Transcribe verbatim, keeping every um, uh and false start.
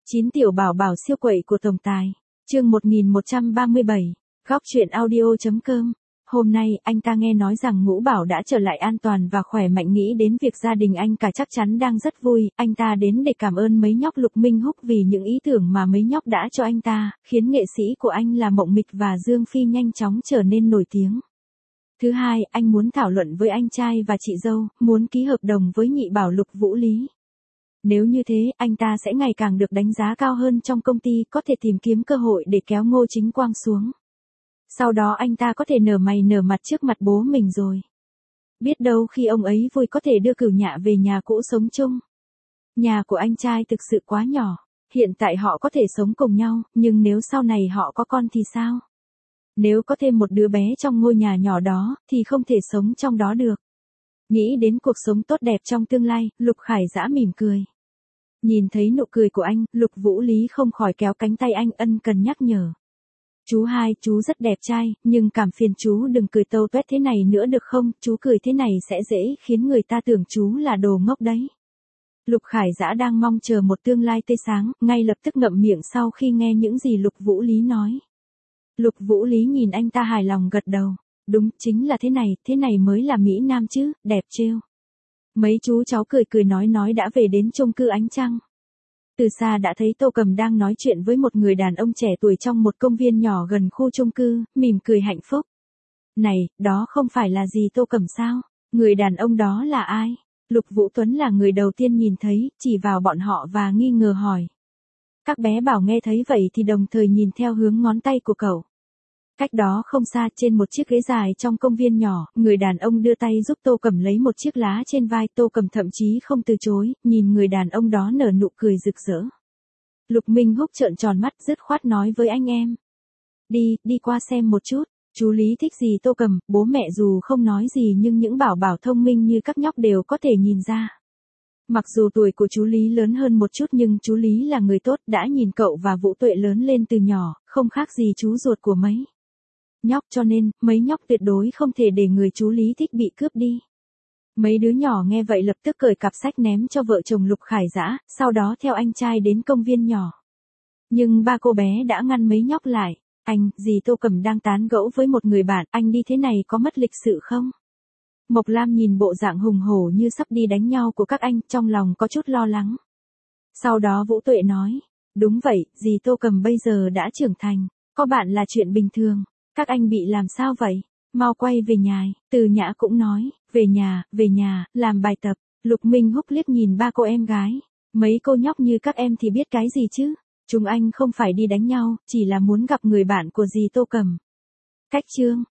chín tiểu bảo bảo siêu quậy của tổng tài. Chương một nghìn một trăm ba mươi bảy, góc truyện audio.com. Hôm nay, anh ta nghe nói rằng Ngũ Bảo đã trở lại an toàn và khỏe mạnh, nghĩ đến việc gia đình anh cả chắc chắn đang rất vui, anh ta đến để cảm ơn mấy nhóc Lục Minh Húc vì những ý tưởng mà mấy nhóc đã cho anh ta, khiến nghệ sĩ của anh là Mộng Mịch và Dương Phi nhanh chóng trở nên nổi tiếng. Thứ hai, anh muốn thảo luận với anh trai và chị dâu, muốn ký hợp đồng với nhị bảo Lục Vũ Lý. Nếu như thế, anh ta sẽ ngày càng được đánh giá cao hơn trong công ty, có thể tìm kiếm cơ hội để kéo Ngô Chính Quang xuống. Sau đó anh ta có thể nở mày nở mặt trước mặt bố mình rồi. Biết đâu khi ông ấy vui có thể đưa Cửu Nhạ về nhà cũ sống chung. Nhà của anh trai thực sự quá nhỏ, hiện tại họ có thể sống cùng nhau, nhưng nếu sau này họ có con thì sao? Nếu có thêm một đứa bé trong ngôi nhà nhỏ đó, thì không thể sống trong đó được. Nghĩ đến cuộc sống tốt đẹp trong tương lai, Lục Khải Dã mỉm cười. Nhìn thấy nụ cười của anh, Lục Vũ Lý không khỏi kéo cánh tay anh ân cần nhắc nhở. Chú hai, chú rất đẹp trai, nhưng cảm phiền chú đừng cười tâu tuét thế này nữa được không, chú cười thế này sẽ dễ khiến người ta tưởng chú là đồ ngốc đấy. Lục Khải Dã đang mong chờ một tương lai tươi sáng, ngay lập tức ngậm miệng sau khi nghe những gì Lục Vũ Lý nói. Lục Vũ Lý nhìn anh ta hài lòng gật đầu. Đúng, chính là thế này, thế này mới là Mỹ Nam chứ, đẹp trêu. Mấy chú cháu cười cười nói nói đã về đến chung cư Ánh Trăng. Từ xa đã thấy Tô Cầm đang nói chuyện với một người đàn ông trẻ tuổi trong một công viên nhỏ gần khu chung cư, mỉm cười hạnh phúc. Này, đó không phải là gì Tô Cầm sao? Người đàn ông đó là ai? Lục Vũ Tuấn là người đầu tiên nhìn thấy, chỉ vào bọn họ và nghi ngờ hỏi. Các bé bảo nghe thấy vậy thì đồng thời nhìn theo hướng ngón tay của cậu. Cách đó không xa, trên một chiếc ghế dài trong công viên nhỏ, người đàn ông đưa tay giúp Tô Cầm lấy một chiếc lá trên vai. Tô Cầm thậm chí không từ chối, nhìn người đàn ông đó nở nụ cười rực rỡ. Lục Minh Húc trợn tròn mắt dứt khoát nói với anh em. Đi, đi qua xem một chút. Chú Lý thích gì Tô Cầm, bố mẹ dù không nói gì nhưng những bảo bảo thông minh như các nhóc đều có thể nhìn ra. Mặc dù tuổi của chú Lý lớn hơn một chút nhưng chú Lý là người tốt, đã nhìn cậu và Vũ Tuệ lớn lên từ nhỏ, không khác gì chú ruột của mấy nhóc, cho nên, mấy nhóc tuyệt đối không thể để người chú Lý thích bị cướp đi. Mấy đứa nhỏ nghe vậy lập tức cởi cặp sách ném cho vợ chồng Lục Khải Dã, sau đó theo anh trai đến công viên nhỏ. Nhưng ba cô bé đã ngăn mấy nhóc lại. Anh, dì Tô Cầm đang tán gẫu với một người bạn, anh đi thế này có mất lịch sự không? Mộc Lam nhìn bộ dạng hùng hổ như sắp đi đánh nhau của các anh, trong lòng có chút lo lắng. Sau đó Vũ Tuệ nói, đúng vậy, dì Tô Cầm bây giờ đã trưởng thành, có bạn là chuyện bình thường. Các anh bị làm sao vậy? Mau quay về nhà. Từ Nhã cũng nói, về nhà, về nhà, làm bài tập. Lục Minh Húc liếc nhìn ba cô em gái. Mấy cô nhóc như các em thì biết cái gì chứ? Chúng anh không phải đi đánh nhau, chỉ là muốn gặp người bạn của dì Tô Cầm. Cách chương.